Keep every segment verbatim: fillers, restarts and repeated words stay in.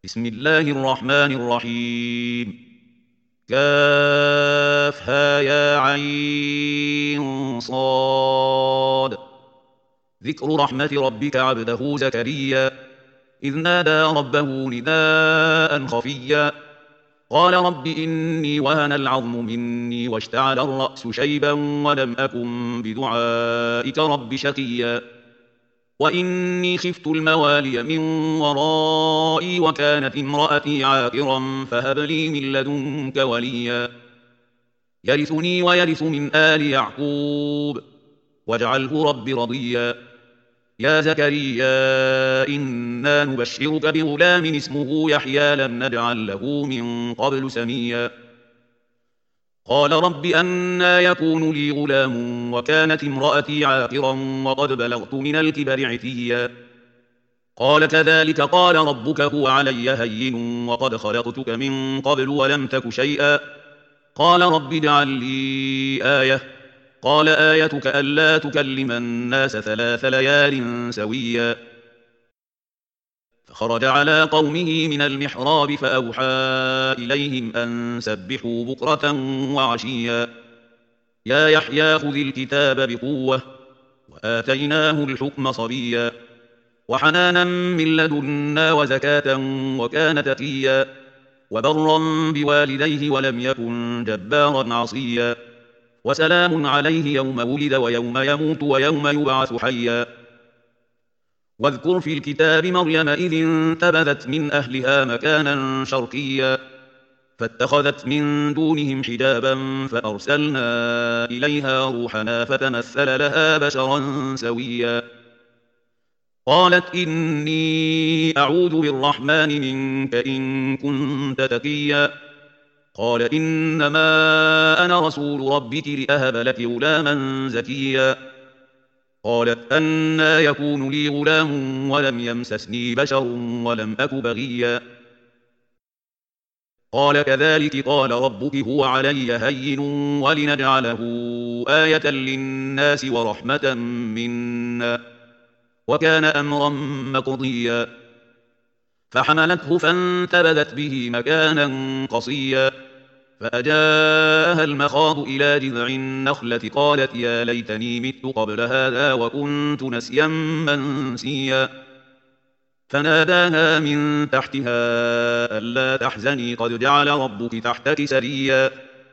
بسم الله الرحمن الرحيم. كافها يا عين صاد. ذكر رحمة ربك عبده زكريا إذ نادى ربه نداء خفيا قال رب إني وهن العظم مني واشتعل الرأس شيبا ولم أكن بدعائك رب شقيا وإني خفت الموالي من ورائي وكانت امرأتي عاقرا فهب لي من لدنك وليا يرثني ويرث من آل يعقوب واجعله رب رضيا يا زكريا إنا نبشرك بغلام اسمه يحيى لم نجعل له من قبل سميا قال رب أنى يكون لي غلام وكانت امرأتي عاقرا وقد بلغت من الكبر عتيا قال كذلك قال ربك هو علي هين وقد خلقتك من قبل ولم تك شيئا قال رب اجعل لي آية قال آيتك ألا تكلم الناس ثلاث ليال سويا فخرج على قومه من المحراب فأوحى إليهم أن سبحوا بكرة وعشيا يا يحيى خذ الكتاب بقوة وآتيناه الحكم صبيا وحنانا من لدنا وزكاة وكان تقيا وبرا بوالديه ولم يكن جبارا عصيا وسلام عليه يوم ولد ويوم يموت ويوم يبعث حيا واذكر في الكتاب مريم إذ انتبذت من أهلها مكانا شرقيا فاتخذت من دونهم حجابا فأرسلنا إليها روحنا فتمثل لها بشرا سويا قالت إني أعوذ بالرحمن منك إن كنت تقيا قال إنما أنا رسول ربك لأهب لك غلاما زكيا قالت أنى يكون لي غلام ولم يمسسني بشر ولم أك بغيا قال كذلك قال ربك هو علي هين ولنجعله آية للناس ورحمة منا وكان أمرا مقضيا فحملته فانتبذت به مكانا قصيا فأجاءها المخاض إلى جذع النخلة قالت يا ليتني مت قبل هذا وكنت نسيا منسيا فناداها من تحتها ألا تحزني قد جعل ربك تحتك سريا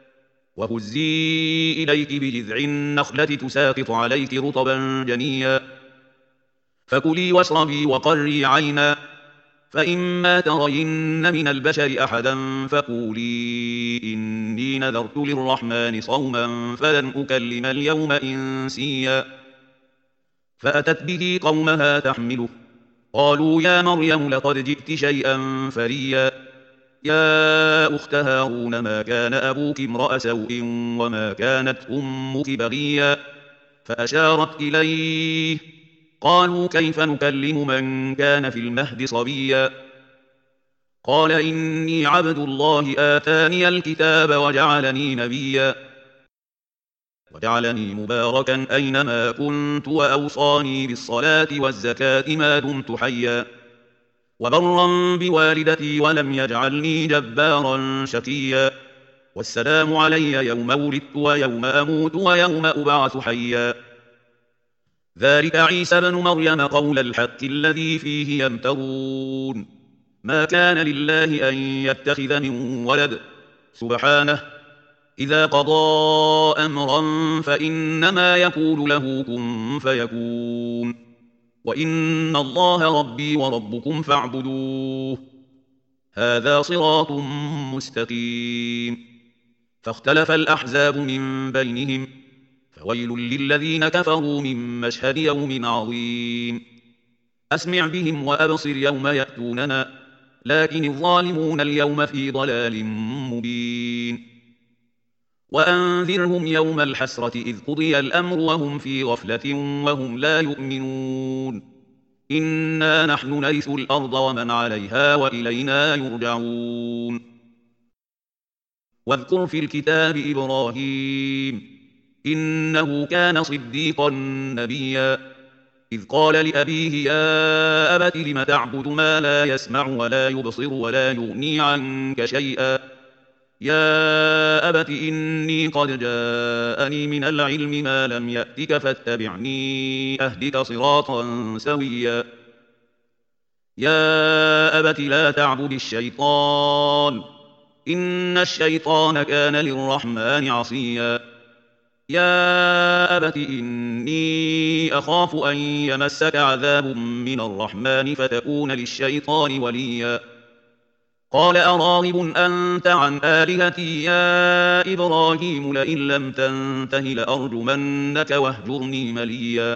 وهزي إليك بجذع النخلة تساقط عليك رطبا جنيا فكلي واشربي وقري عينا فإما ترين من البشر أحدا فقولي إني نذرت للرحمن صوما فلن أكلم اليوم إنسيا فأتت به قومها تحمله قالوا يا مريم لقد جئت شيئا فريا يا أخت هارون ما كان أبوك امرأ سوء وما كانت أمك بغيا فأشارت إليه قالوا كيف نكلم من كان في المهد صبيا قال إني عبد الله آتاني الكتاب وجعلني نبيا وجعلني مباركا أينما كنت وأوصاني بالصلاة والزكاة ما دمت حيا وبرا بوالدتي ولم يجعلني جبارا شقيا والسلام علي يوم ولدت ويوم أموت ويوم أبعث حيا ذلك عيسى بن مريم قول الحق الذي فيه يمترون ما كان لله أن يتخذ من ولد سبحانه إذا قضى أمرا فإنما يقول له كن فيكون وإن الله ربي وربكم فاعبدوه هذا صراط مستقيم فاختلف الأحزاب من بينهم فويل للذين كفروا من مشهد يوم عظيم أسمع بهم وأبصر يوم يأتوننا لكن الظالمون اليوم في ضلال مبين وأنذرهم يوم الحسرة إذ قضي الأمر وهم في غفلة وهم لا يؤمنون إنا نحن نرث الأرض ومن عليها وإلينا يرجعون واذكر في الكتاب إبراهيم إنه كان صديقا نبيا إذ قال لأبيه يا أبت لم تعبد ما لا يسمع ولا يبصر ولا يغني عنك شيئا يا أبت إني قد جاءني من العلم ما لم يأتك فاتبعني أهدك صراطا سويا يا أبت لا تعبد الشيطان إن الشيطان كان للرحمن عصيا يا أبت إني أخاف أن يمسك عذاب من الرحمن فتكون للشيطان وليا قال أراغب أنت عن آلهتي يا إبراهيم لئن لم تنته لأرجمنك واهجرني مليا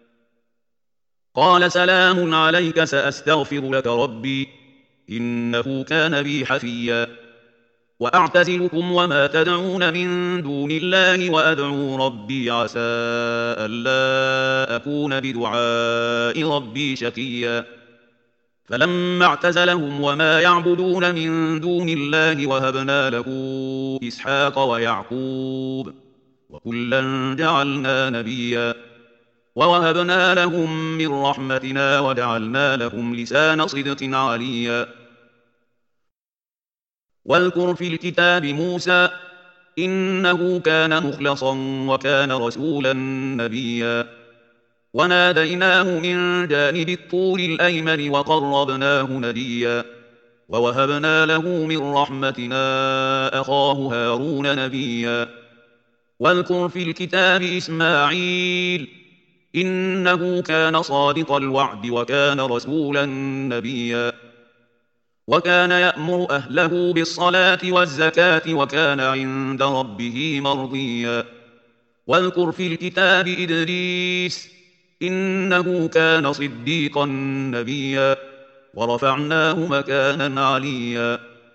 قال سلام عليك سأستغفر لك ربي إنه كان بي حفيا وأعتزلكم وما تدعون من دون الله وأدعو ربي عسى ألا أكون بدعاء ربي شقيا فلما اعتزلهم وما يعبدون من دون الله وهبنا له إسحاق ويعقوب وكلا جعلنا نبيا ووهبنا لهم من رحمتنا وجعلنا لهم لسان صدق عليا واذكر في الكتاب موسى إنه كان مخلصا وكان رسولا نبيا وناديناه من جانب الطور الأيمن وقربناه نجيا ووهبنا له من رحمتنا أخاه هارون نبيا واذكر في الكتاب إسماعيل إنه كان صادق الوعد وكان رسولا نبيا وكان يأمر أهله بالصلاة والزكاة وكان عند ربه مرضيا واذكر في الكتاب إدريس إنه كان صديقا نبيا ورفعناه مكانا عليا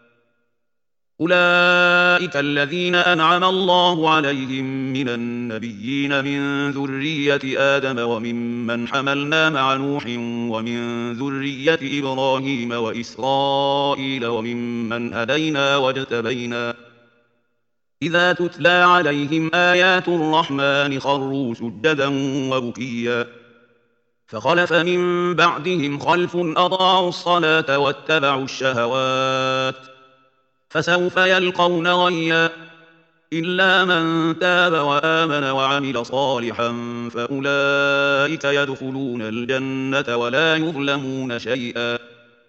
أولئك الذين أنعم الله عليهم من النبيين من ذرية آدم وممن حملنا مع نوح ومن ذرية إبراهيم وإسرائيل وممن هدينا واجتبينا إذا تتلى عليهم آيات الرحمن خروا سجدا وبكيا فخلف من بعدهم خلف أضاعوا الصلاة واتبعوا الشهوات فسوف يلقون غيا إلا من تاب وآمن وعمل صالحا فأولئك يدخلون الجنة ولا يظلمون شيئا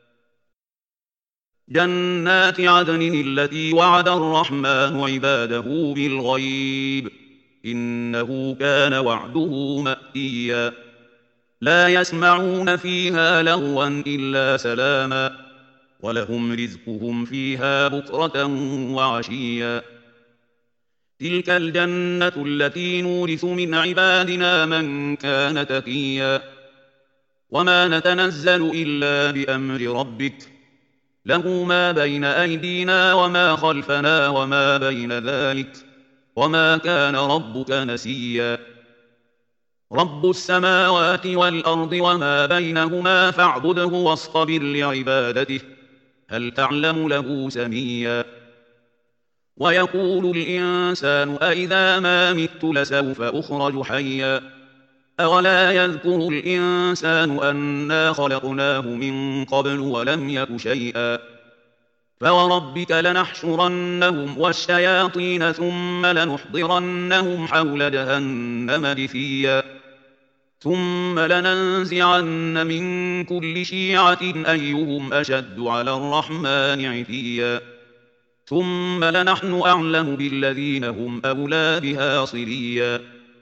جنات عدن التي وعد الرحمن عباده بالغيب إنه كان وعده مأتيا لا يسمعون فيها لغوا إلا سلاما ولهم رزقهم فيها بكرة وعشيا تلك الجنة التي نورث من عبادنا من كان تقيا وما نتنزل إلا بأمر ربك له ما بين أيدينا وما خلفنا وما بين ذلك وما كان ربك نسيا رب السماوات والأرض وما بينهما فاعبده واصطبر لعبادته هل تعلم له سميا ويقول الإنسان أإذا ما مت لسوف أخرج حيا أولا يذكر الإنسان أنا خلقناه من قبل ولم يك شيئا فوربك لنحشرنهم والشياطين ثم لنحضرنهم حول جهنم جثيا ثم لننزعن من كل شيعة أيهم أشد على الرحمن عتيا ثم لنحن أعلم بالذين هم أولى بها صليا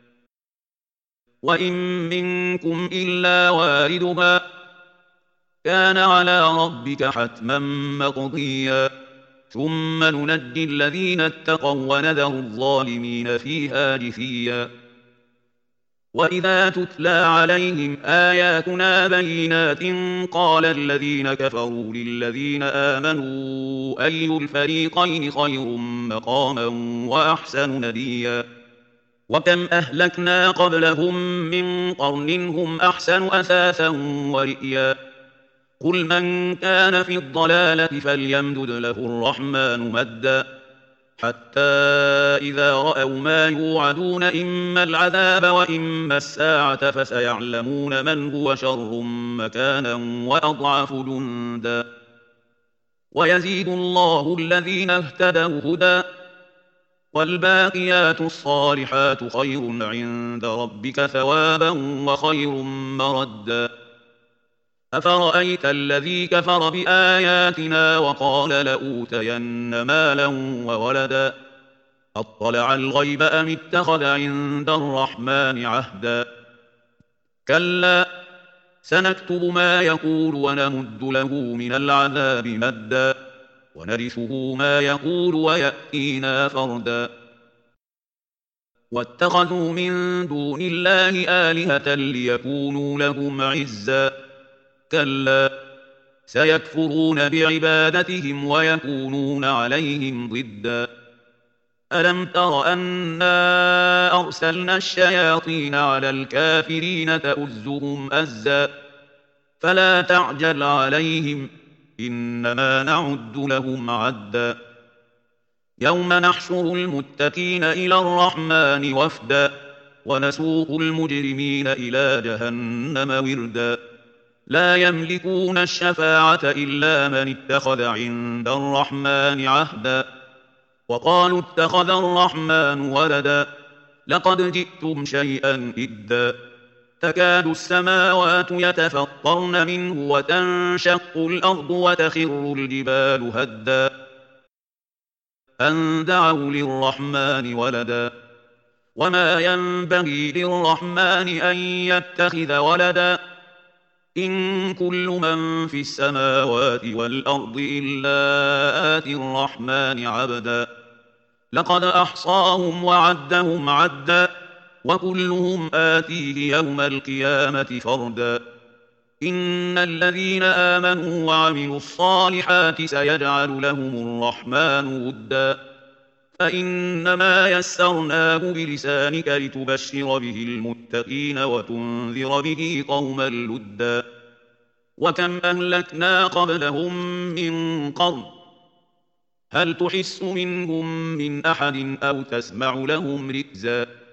وإن منكم إلا واردها كان على ربك حتما مقضيا ثم ننجي الذين اتقوا ونذر الظالمين فيها جثيا وإذا تتلى عليهم آياتنا بينات قال الذين كفروا للذين آمنوا أي الفريقين خير مقاما وأحسن نديا وكم أهلكنا قبلهم من قرن هم أحسن أثاثا ورئيا قل من كان في الضلالة فليمدد له الرحمن مدا حتى إذا رأوا ما يوعدون إما العذاب وإما الساعة فسيعلمون من هو شر مكانا وأضعف جندا ويزيد الله الذين اهتدوا هدى والباقيات الصالحات خير عند ربك ثوابا وخير مردا أفرأيت الذي كفر بآياتنا وقال لأوتين مالا وولدا أطلع الغيب أم اتخذ عند الرحمن عهدا كلا سنكتب ما يقول ونمد له من العذاب مدا ونرثه ما يقول ويأتينا فردا واتخذوا من دون الله آلهة ليكونوا لهم عزا كلا سيكفرون بعبادتهم ويكونون عليهم ضدا ألم تر أنا أرسلنا الشياطين على الكافرين تؤزهم أزا فلا تعجل عليهم إنما نعد لهم عدا يوم نحشر المتقين إلى الرحمن وفدا ونسوق المجرمين إلى جهنم وردا لا يملكون الشفاعة إلا من اتخذ عند الرحمن عهدا وقالوا اتخذ الرحمن ولدا لقد جئتم شيئا إدا تكاد السماوات يتفطرن منه وتنشق الأرض وتخر الجبال هدا أن دعوا للرحمن ولدا وما ينبغي للرحمن أن يتخذ ولدا إن كل من في السماوات والأرض إلا آتي الرحمن عبدا لقد أحصاهم وعدهم عدا وكلهم آتيه يوم القيامة فردا إن الذين آمنوا وعملوا الصالحات سيجعل لهم الرحمن ودا فإنما يسرناه بلسانك لتبشر به المتقين وتنذر به قوما لدا وكم أهلكنا قبلهم من قرن هل تحس منهم من أحد أو تسمع لهم ركزا